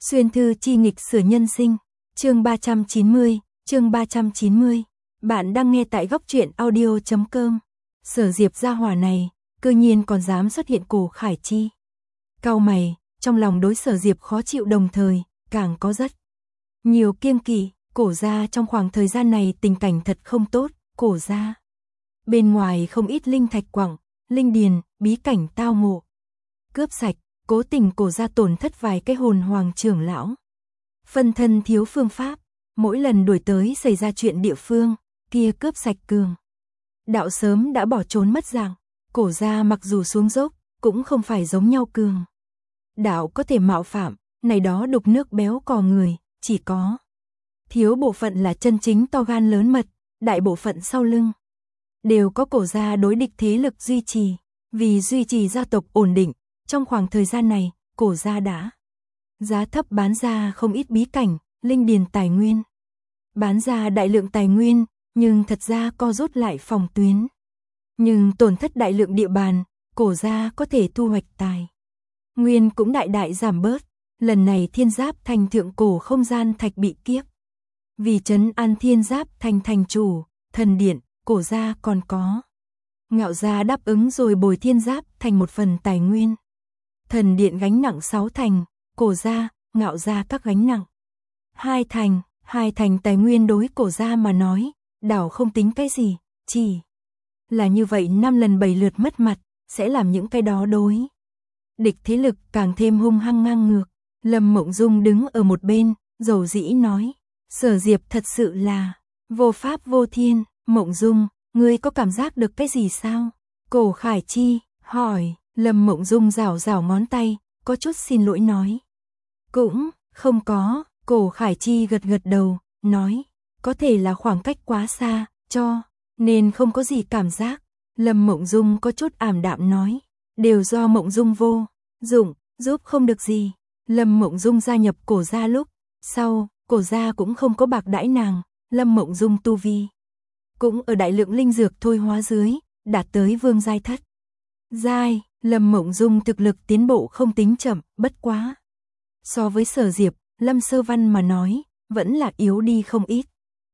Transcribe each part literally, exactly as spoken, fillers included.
Xuyên thư chi nghịch sửa nhân sinh, chương ba trăm chín mươi, chương ba trăm chín mươi. Bạn đang nghe tại góc truyện audio chấm com. Sở Diệp gia hỏa này, cơ nhiên còn dám xuất hiện Cổ Khải Chi. Cau mày, trong lòng đối Sở Diệp khó chịu đồng thời, càng có rất nhiều kiêng kỵ. Cổ gia trong khoảng thời gian này tình cảnh thật không tốt. Cổ gia bên ngoài không ít linh thạch quặng, linh điền, bí cảnh tao ngộ, cướp sạch, cố tình Cổ gia tổn thất vài cái hồn hoàng trưởng lão. Phân thân thiếu phương pháp, mỗi lần đuổi tới xảy ra chuyện địa phương, kia cướp sạch cường đạo sớm đã bỏ trốn mất dạng. Cổ gia mặc dù xuống dốc, cũng không phải giống nhau cường đạo có thể mạo phạm, này đó đục nước béo cò người, chỉ có thiếu bộ phận là chân chính to gan lớn mật, đại bộ phận sau lưng đều có Cổ gia đối địch thế lực duy trì. Vì duy trì gia tộc ổn định, trong khoảng thời gian này, Cổ gia đã giá thấp bán ra không ít bí cảnh, linh điền tài nguyên. Bán ra đại lượng tài nguyên, nhưng thật ra co rút lại phòng tuyến. Nhưng tổn thất đại lượng địa bàn, Cổ gia có thể thu hoạch tài nguyên cũng đại đại giảm bớt. Lần này Thiên Giáp Thành thượng cổ không gian thạch bị kiếp. Vì trấn an Thiên Giáp Thành thành chủ, thần điện, Cổ gia còn có Ngạo gia đáp ứng rồi bồi Thiên Giáp Thành một phần tài nguyên. Thần điện gánh nặng sáu thành, Cổ gia, Ngạo gia các gánh nặng hai thành, hai thành tài nguyên đối Cổ gia mà nói, đảo không tính cái gì, chỉ là như vậy năm lần bảy lượt mất mặt, sẽ làm những cái đó đối địch thế lực càng thêm hung hăng ngang ngược. Lâm Mộng Dung đứng ở một bên, dầu dĩ nói, Sở Diệp thật sự là vô pháp vô thiên. Mộng Dung, ngươi có cảm giác được cái gì sao? Cổ Khải Chi hỏi. Lâm Mộng Dung rảo rảo ngón tay, có chút xin lỗi nói, cũng không có. Cổ Khải Chi gật gật đầu, nói, có thể là khoảng cách quá xa, cho nên không có gì cảm giác. Lâm Mộng Dung có chút ảm đạm nói, đều do Mộng Dung vô dụng, giúp không được gì. Lâm Mộng Dung gia nhập Cổ gia lúc sau, Cổ gia cũng không có bạc đãi nàng. Lâm Mộng Dung tu vi cũng ở đại lượng linh dược thôi hóa dưới, đạt tới vương giai thất giai. Lâm Mộng Dung thực lực tiến bộ không tính chậm, bất quá so với Sở Diệp, Lâm Sơ Văn mà nói, vẫn là yếu đi không ít.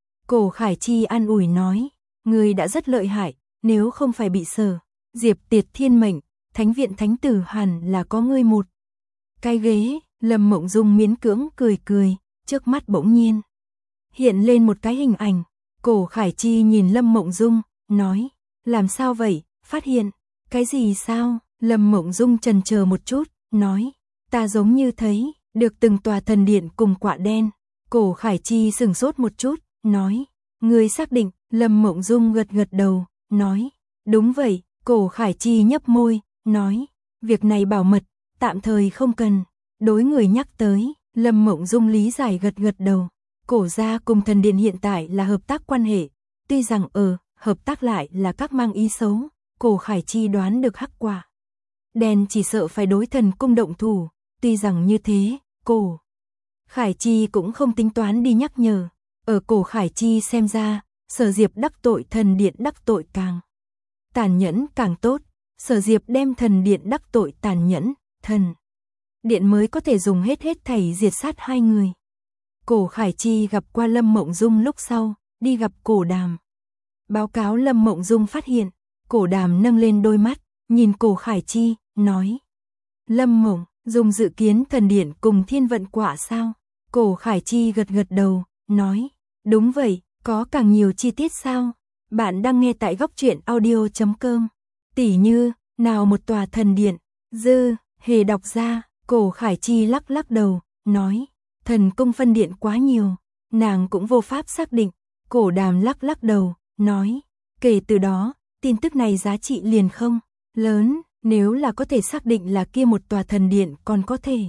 Cổ Khải Chi an ủi nói, người đã rất lợi hại, nếu không phải bị Sở Diệp tiệt thiên mệnh, thánh viện thánh tử hẳn là có ngươi một cái ghế. Lâm Mộng Dung miễn cưỡng cười cười, trước mắt bỗng nhiên hiện lên một cái hình ảnh. Cổ Khải Chi nhìn Lâm Mộng Dung, nói, làm sao vậy, phát hiện cái gì sao? Lâm Mộng Dung chần chờ một chút, nói, ta giống như thấy được từng tòa thần điện cùng quạ đen. Cổ Khải Chi sừng sốt một chút, nói, ngươi xác định? Lâm Mộng Dung gật gật đầu, nói, đúng vậy. Cổ Khải Chi nhấp môi, nói, việc này bảo mật, tạm thời không cần đối người nhắc tới. Lâm Mộng Dung lý giải gật gật đầu. Cổ gia cùng thần điện hiện tại là hợp tác quan hệ, tuy rằng ở hợp tác lại là các mang ý xấu. Cổ Khải Chi đoán được hắc quả đen chỉ sợ phải đối thần cung động thủ, tuy rằng như thế, Cổ Khải Chi cũng không tính toán đi nhắc nhở. Ở Cổ Khải Chi xem ra, Sở Diệp đắc tội thần điện đắc tội càng tàn nhẫn càng tốt. Sở Diệp đem thần điện đắc tội tàn nhẫn, thần điện mới có thể dùng hết hết thảy diệt sát hai người. Cổ Khải Chi gặp qua Lâm Mộng Dung lúc sau, đi gặp Cổ Đàm. Báo cáo Lâm Mộng Dung phát hiện, Cổ Đàm nâng lên đôi mắt, nhìn Cổ Khải Chi, nói, Lâm Mộng Dung dự kiến thần điện cùng thiên vận quả sao? Cổ Khải Chi gật gật đầu, nói, đúng vậy. Có càng nhiều chi tiết sao? Bạn đang nghe tại góc truyện audio chấm com. Tỉ như, nào một tòa thần điện, dư, hề đọc ra. Cổ Khải Chi lắc lắc đầu, nói, thần cung phân điện quá nhiều, nàng cũng vô pháp xác định. Cổ Đàm lắc lắc đầu, nói, kể từ đó, tin tức này giá trị liền không lớn. Nếu là có thể xác định là kia một tòa thần điện còn có thể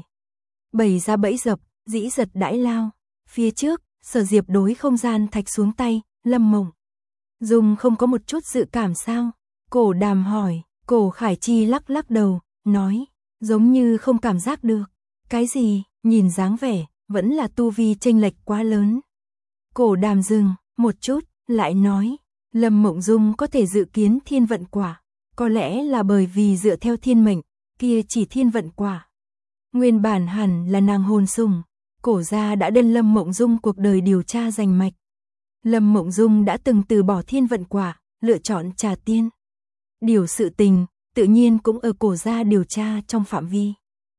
bày ra bẫy dập, dĩ giật đãi lao. Phía trước, Sở Diệp đối không gian thạch xuống tay, Lâm Mộng Dung không có một chút dự cảm sao? Cổ Đàm hỏi. Cổ Khải Chi lắc lắc đầu, nói, giống như không cảm giác được. Cái gì? Nhìn dáng vẻ, vẫn là tu vi chênh lệch quá lớn. Cổ Đàm dừng một chút, lại nói, Lâm Mộng Dung có thể dự kiến thiên vận quả, có lẽ là bởi vì dựa theo thiên mệnh, kia chỉ thiên vận quả nguyên bản hẳn là nàng hồn sùng, Cổ gia đã đơn Lâm Mộng Dung cuộc đời điều tra rành mạch. Lâm Mộng Dung đã từng từ bỏ thiên vận quả, lựa chọn trà tiên. Điều sự tình, tự nhiên cũng ở cổ gia điều tra trong phạm vi.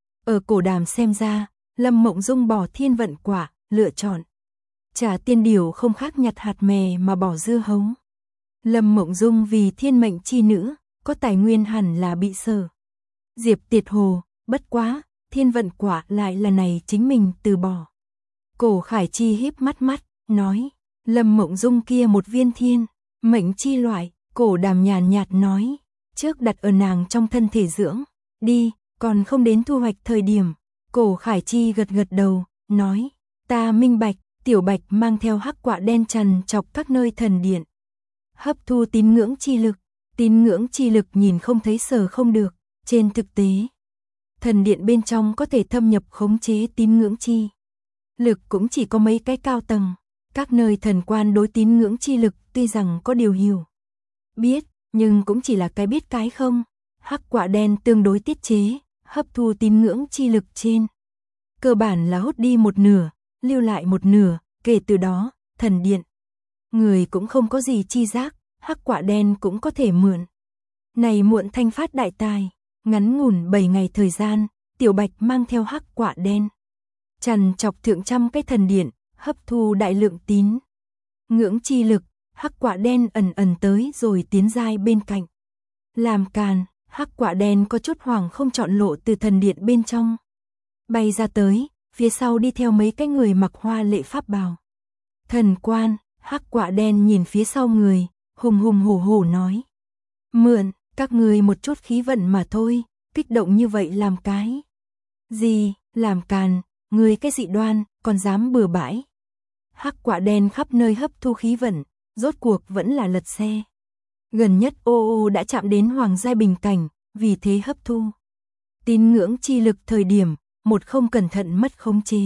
Ở cổ đàm xem ra, Lâm Mộng Dung bỏ thiên vận quả, lựa chọn trà tiên điều không khác nhặt hạt mè mà bỏ dưa hấu. Lâm Mộng Dung vì thiên mệnh chi nữ, có tài nguyên hẳn là bị sở Diệp tiệt hồ, bất quá, thiên vận quả lại là này chính mình từ bỏ. Cổ Khải Chi híp mắt mắt, nói, Lâm Mộng Dung kia một viên thiên mệnh chi loại, cổ đàm nhàn nhạt nói, trước đặt ở nàng trong thân thể dưỡng, đi, còn không đến thu hoạch thời điểm. Cổ Khải Chi gật gật đầu, nói, ta minh bạch. Tiểu Bạch mang theo hắc quạ đen trằn chọc các nơi thần điện, hấp thu tín ngưỡng chi lực. Tín ngưỡng chi lực nhìn không thấy sờ không được, trên thực tế, thần điện bên trong có thể thâm nhập khống chế tín ngưỡng chi lực cũng chỉ có mấy cái cao tầng. Các nơi thần quan đối tín ngưỡng chi lực tuy rằng có điều hiểu biết, nhưng cũng chỉ là cái biết cái không. Hắc quạ đen tương đối tiết chế, hấp thu tín ngưỡng chi lực trên cơ bản là hút đi một nửa, lưu lại một nửa, kể từ đó, thần điện người cũng không có gì chi giác, hắc quạ đen cũng có thể mượn này muộn thanh phát đại tài. Ngắn ngủn bảy ngày thời gian, Tiểu Bạch mang theo hắc quạ đen trằn chọc thượng trăm cái thần điện, hấp thu đại lượng tín ngưỡng chi lực. Hắc quạ đen ẩn ẩn tới rồi tiến giai bên cạnh làm càn. Hắc quạ đen có chút hoảng không chọn lộ từ thần điện bên trong bay ra tới, phía sau đi theo mấy cái người mặc hoa lệ pháp bào thần quan. Hắc quạ đen nhìn phía sau người, hùng hùng hổ hổ nói, mượn các người một chút khí vận mà thôi, kích động như vậy làm cái gì? Làm càn, người cái dị đoan, còn dám bừa bãi. Hắc quạ đen khắp nơi hấp thu khí vận, rốt cuộc vẫn là lật xe. Gần nhất ô ô đã chạm đến hoàng giai bình cảnh, vì thế hấp thu tín ngưỡng chi lực thời điểm, một không cẩn thận mất khống chế.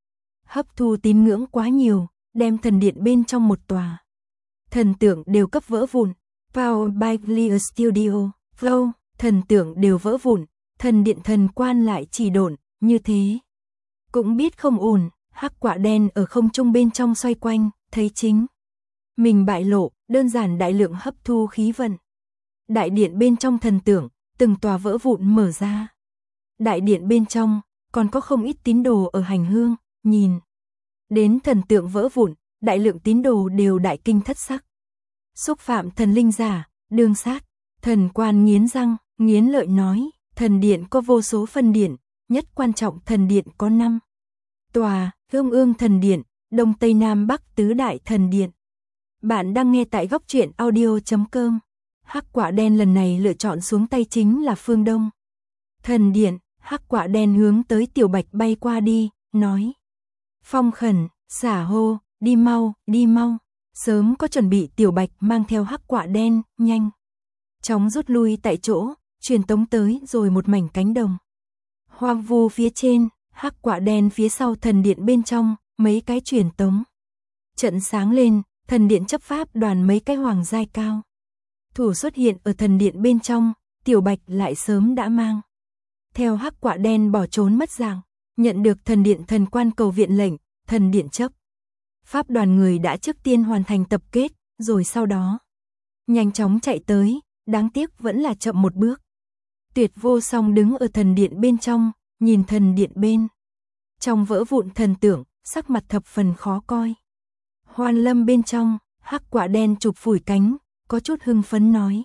Hấp thu tín ngưỡng quá nhiều, đem thần điện bên trong một tòa thần tượng đều cấp vỡ vụn. Powered by Clear Studio, Flow, thần tượng đều vỡ vụn, thần điện thần quan lại chỉ độn, như thế. Cũng biết không ổn, hắc quạ đen ở không trung bên trong xoay quanh, thấy chính mình bại lộ, đơn giản đại lượng hấp thu khí vận. Đại điện bên trong thần tượng, từng tòa vỡ vụn mở ra. Đại điện bên trong, còn có không ít tín đồ ở hành hương, nhìn đến thần tượng vỡ vụn, đại lượng tín đồ đều đại kinh thất sắc. Xúc phạm thần linh giả, đương sát. Thần quan nghiến răng, nghiến lợi nói, thần điện có vô số phân điện, nhất quan trọng thần điện có năm tòa, Hương Ương thần điện, Đông Tây Nam Bắc tứ đại thần điện. Bạn đang nghe tại góc truyện audio chấm com. Hắc quạ đen lần này lựa chọn xuống tay chính là phương Đông thần điện. Hắc quạ đen hướng tới Tiểu Bạch bay qua đi, nói, phong khẩn, xả hô, đi mau, đi mau. Sớm có chuẩn bị Tiểu Bạch mang theo hắc quạ đen, nhanh chóng rút lui tại chỗ, truyền tống tới rồi một mảnh cánh đồng hoang vu phía trên. Hắc quạ đen phía sau thần điện bên trong, mấy cái truyền tống trận sáng lên, thần điện chấp pháp đoàn mấy cái hoàng giai cao thủ xuất hiện ở thần điện bên trong. Tiểu Bạch lại sớm đã mang theo hắc quạ đen bỏ trốn mất dạng. Nhận được thần điện thần quan cầu viện lệnh, thần điện chấp pháp đoàn người đã trước tiên hoàn thành tập kết, rồi sau đó nhanh chóng chạy tới, đáng tiếc vẫn là chậm một bước. Tuyệt Vô Song đứng ở thần điện bên trong, nhìn thần điện bên trong vỡ vụn thần tượng, sắc mặt thập phần khó coi. Hoan Lâm bên trong, hắc quạ đen chụp phủi cánh, có chút hưng phấn nói,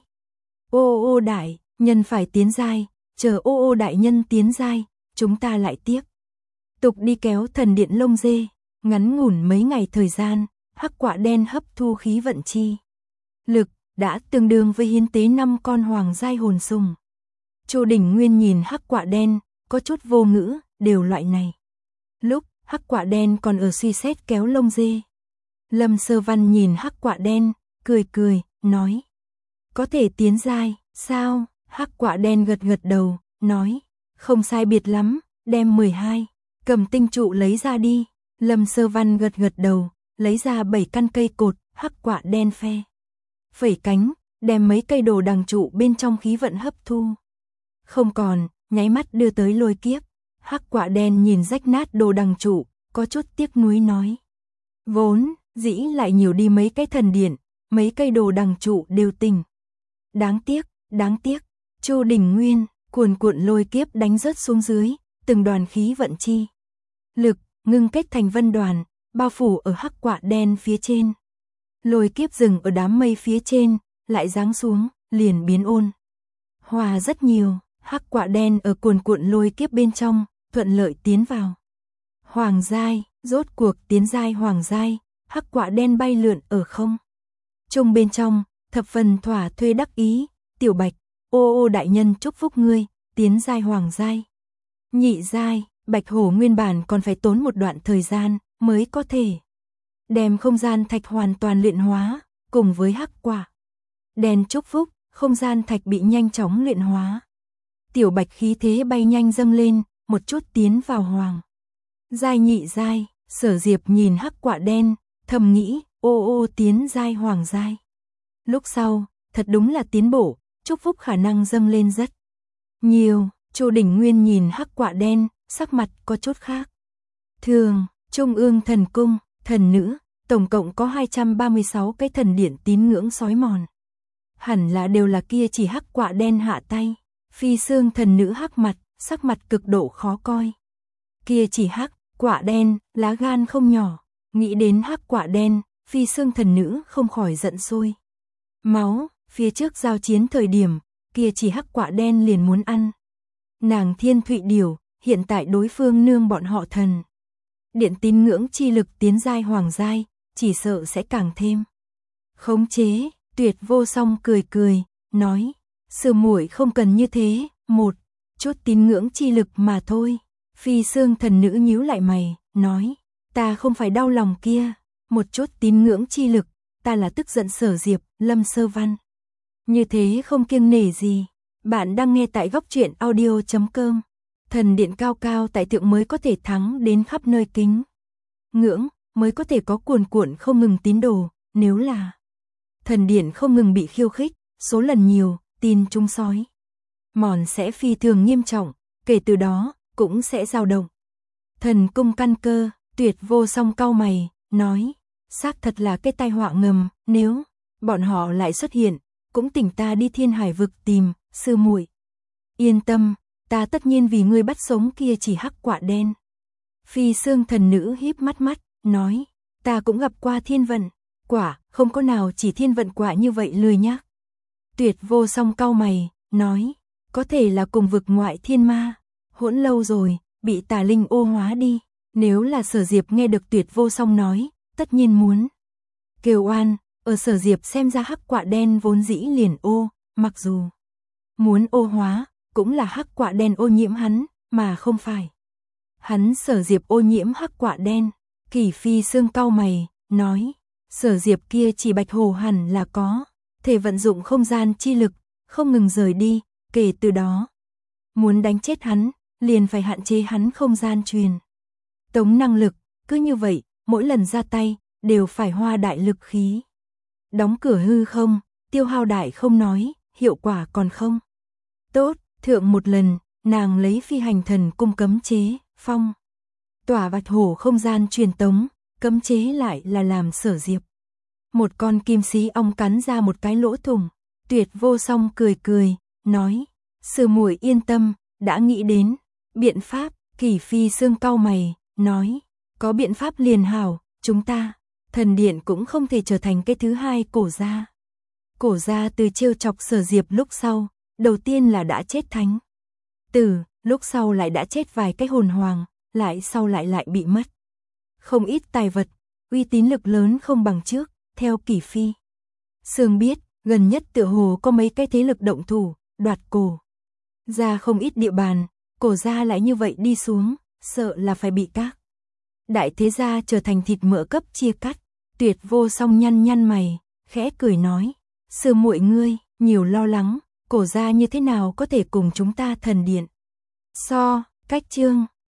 ô ô đại nhân phải tiến giai, chờ ô ô đại nhân tiến giai, chúng ta lại tiếp tục đi kéo thần điện lông dê. Ngắn ngủn mấy ngày thời gian, hắc quạ đen hấp thu khí vận chi lực, đã tương đương với hiến tế năm con hoàng giai hồn sùng. Chu Đình Nguyên nhìn hắc quạ đen, có chút vô ngữ, đều loại này. Lúc, hắc quạ đen còn ở suy xét kéo lông dê. Lâm Sơ Văn nhìn hắc quạ đen, cười cười, nói, có thể tiến giai, sao? Hắc quạ đen gật gật đầu, nói, không sai biệt lắm, đem mười hai cầm tinh trụ lấy ra đi. Lâm Sơ Văn gật gật đầu, lấy ra bảy căn cây cột, hắc quạ đen phe phẩy cánh, đem mấy cây đồ đằng trụ bên trong khí vận hấp thu. Không còn, nháy mắt đưa tới lôi kiếp. Hắc quạ đen nhìn rách nát đồ đằng trụ, có chút tiếc nuối nói. Vốn, dĩ lại nhiều đi mấy cái thần điện, mấy cây đồ đằng trụ đều tỉnh. Đáng tiếc, đáng tiếc, Chu Đình Nguyên, cuồn cuộn lôi kiếp đánh rớt xuống dưới, từng đoàn khí vận chi lực, ngưng kết thành vân đoàn, bao phủ ở hắc quạ đen phía trên. Lôi kiếp dừng ở đám mây phía trên, lại giáng xuống, liền biến ôn hòa rất nhiều, hắc quạ đen ở cuồn cuộn lôi kiếp bên trong, thuận lợi tiến vào hoàng giai, rốt cuộc tiến giai hoàng giai, hắc quạ đen bay lượn ở không trung bên trong, thập phần thỏa thuê đắc ý, Tiểu Bạch, ô ô đại nhân chúc phúc ngươi, tiến giai hoàng giai. Nhị giai, Bạch Hổ nguyên bản còn phải tốn một đoạn thời gian mới có thể đem không gian thạch hoàn toàn luyện hóa, cùng với hắc quả đen chúc phúc, không gian thạch bị nhanh chóng luyện hóa. Tiểu Bạch khí thế bay nhanh dâng lên, một chút tiến vào hoàng giai. Nhị giai, Sở Diệp nhìn hắc quả đen, thầm nghĩ, ô ô tiến giai hoàng giai. Lúc sau, thật đúng là tiến bộ, chúc phúc khả năng dâng lên rất nhiều. Chu Đình Nguyên nhìn hắc quả đen, sắc mặt có chút khác thường. Trung ương thần cung, thần nữ, tổng cộng có hai trăm ba mươi sáu cái thần điện tín ngưỡng sói mòn. Hẳn là đều là kia chỉ hắc quả đen hạ tay. Phi xương thần nữ hắc mặt, sắc mặt cực độ khó coi. Kia chỉ hắc quả đen, lá gan không nhỏ. Nghĩ đến hắc quả đen, phi xương thần nữ không khỏi giận sôi máu. Phía trước giao chiến thời điểm, kia chỉ hắc quả đen liền muốn ăn nàng Thiên Thụy Điểu, hiện tại đối phương nương bọn họ thần điện tín ngưỡng chi lực tiến giai hoàng giai, chỉ sợ sẽ càng thêm khống chế. Tuyệt Vô Song cười cười, nói, sư muội không cần như thế, một chút tín ngưỡng chi lực mà thôi. Phi xương thần nữ nhíu lại mày, nói, ta không phải đau lòng kia, một chút tín ngưỡng chi lực, ta là tức giận Sở Diệp, Lâm Sơ Văn. Như thế không kiêng nể gì. Bạn đang nghe tại góc truyện audio chấm com. Thần điện cao cao tại thượng mới có thể thắng đến khắp nơi kính ngưỡng, mới có thể có cuồn cuộn không ngừng tín đồ. Nếu là thần điện không ngừng bị khiêu khích, số lần nhiều, tin chúng sói mòn sẽ phi thường nghiêm trọng, kể từ đó cũng sẽ dao động thần cung căn cơ. Tuyệt Vô Song cau mày, nói, xác thật là cái tai họa ngầm, nếu bọn họ lại xuất hiện, cũng tỉnh ta đi Thiên Hải vực tìm. Sư muội yên tâm, ta tất nhiên vì ngươi bắt sống kia chỉ hắc quả đen. Phi xương thần nữ híp mắt mắt, nói, ta cũng gặp qua thiên vận quả, không có nào chỉ thiên vận quả như vậy lười nhác. Tuyệt Vô Song cau mày, nói, có thể là cùng vực ngoại thiên ma hỗn lâu rồi, bị tà linh ô hóa đi. Nếu là Sở Diệp nghe được Tuyệt Vô Song nói, tất nhiên muốn kêu oan. Ở Sở Diệp xem ra hắc quả đen vốn dĩ liền ô, mặc dù muốn ô hóa, cũng là hắc quả đen ô nhiễm hắn, mà không phải hắn Sở Diệp ô nhiễm hắc quả đen. Kỷ Phi xương cau mày, nói, Sở Diệp kia chỉ Bạch Hổ hẳn là có thể vận dụng không gian chi lực, không ngừng rời đi, kể từ đó muốn đánh chết hắn, liền phải hạn chế hắn không gian truyền tống năng lực, cứ như vậy, mỗi lần ra tay đều phải hoa đại lực khí. Đóng cửa hư không, tiêu hao đại không nói, hiệu quả còn không tốt. Thượng một lần, nàng lấy phi hành thần cung cấm chế, phong tỏa Bạch Hổ không gian truyền tống, cấm chế lại là làm Sở Diệp một con kim xí ong cắn ra một cái lỗ thủng. Tuyệt Vô Song cười cười, nói, sư muội yên tâm, đã nghĩ đến biện pháp. Kỷ Phi xương cau mày, nói, có biện pháp liền hảo, chúng ta thần điện cũng không thể trở thành cái thứ hai cổ gia. Cổ gia từ trêu chọc Sở Diệp lúc sau, đầu tiên là đã chết thánh tử, lúc sau lại đã chết vài cái hồn hoàng, lại sau lại lại bị mất không ít tài vật, uy tín lực lớn không bằng trước. Theo Kỷ Phi Sương biết, gần nhất tựa hồ có mấy cái thế lực động thủ, đoạt cổ gia không ít địa bàn. Cổ gia lại như vậy đi xuống, sợ là phải bị các đại thế gia trở thành thịt mỡ cấp chia cắt. Tuyệt Vô Song nhăn nhăn mày, khẽ cười nói, sư muội ngươi nhiều lo lắng, cổ gia như thế nào có thể cùng chúng ta thần điện so. Cách chương